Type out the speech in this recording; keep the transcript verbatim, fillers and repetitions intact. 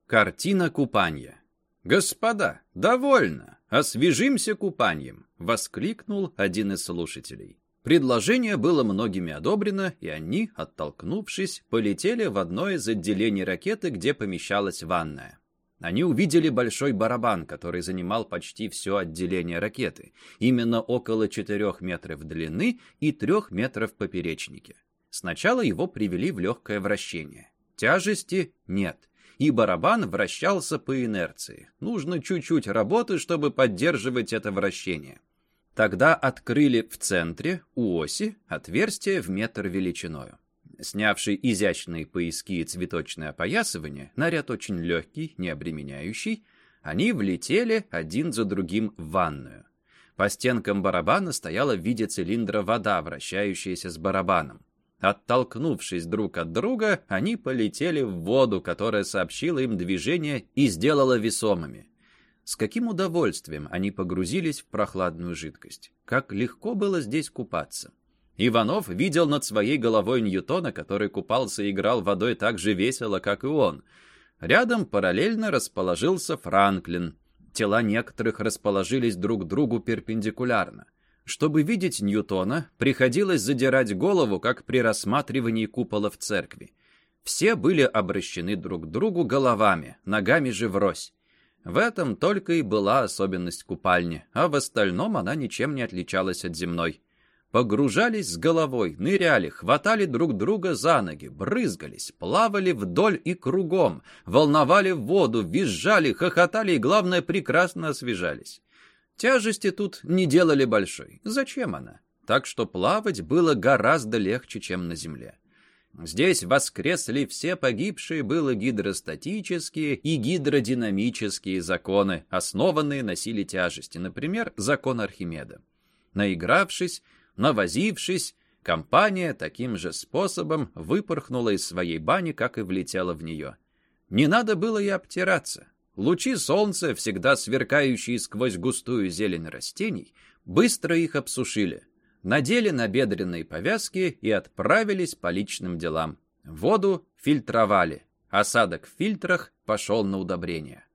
Картина купания. «Господа, довольно! Освежимся купанием!» — воскликнул один из слушателей. Предложение было многими одобрено, и они, оттолкнувшись, полетели в одно из отделений ракеты, где помещалась ванная. Они увидели большой барабан, который занимал почти все отделение ракеты, именно около четырех метров длины и трех метров в поперечнике. Сначала его привели в легкое вращение. Тяжести нет, и барабан вращался по инерции. Нужно чуть-чуть работы, чтобы поддерживать это вращение. Тогда открыли в центре, у оси, отверстие в метр величиною. Снявший изящные пояски и цветочное опоясывание, наряд очень легкий, не обременяющий, они влетели один за другим в ванную. По стенкам барабана стояла в виде цилиндра вода, вращающаяся с барабаном. Оттолкнувшись друг от друга, они полетели в воду, которая сообщила им движение и сделала весомыми. С каким удовольствием они погрузились в прохладную жидкость. Как легко было здесь купаться. Иванов видел над своей головой Ньютона, который купался и играл водой так же весело, как и он. Рядом параллельно расположился Франклин. Тела некоторых расположились друг к другу перпендикулярно. Чтобы видеть Ньютона, приходилось задирать голову, как при рассматривании купола в церкви. Все были обращены друг к другу головами, ногами же врозь. В этом только и была особенность купальни, а в остальном она ничем не отличалась от земной. Погружались с головой, ныряли, хватали друг друга за ноги, брызгались, плавали вдоль и кругом, волновали воду, визжали, хохотали и, главное, прекрасно освежались. Тяжести тут не делали большой. Зачем она? Так что плавать было гораздо легче, чем на земле. Здесь воскресли все погибшие было гидростатические и гидродинамические законы, основанные на силе тяжести, например, закон Архимеда. Наигравшись, навозившись, компания таким же способом выпорхнула из своей бани, как и влетела в нее. Не надо было и обтираться. Лучи солнца, всегда сверкающие сквозь густую зелень растений, быстро их обсушили. Надели набедренные повязки и отправились по личным делам. Воду фильтровали. Осадок в фильтрах пошел на удобрение.